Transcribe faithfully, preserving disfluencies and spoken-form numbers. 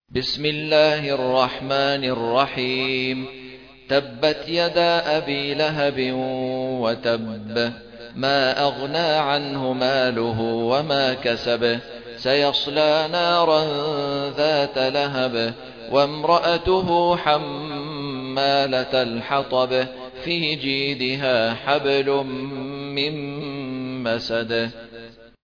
بسم الله الرحمن الرحيم تبت يدا أبي لهب وتب ما أغنى عنه ماله وما كسب سيصلى نارا ذات لهب وامرأته حمالة الحطب في جيدها حبل من مسد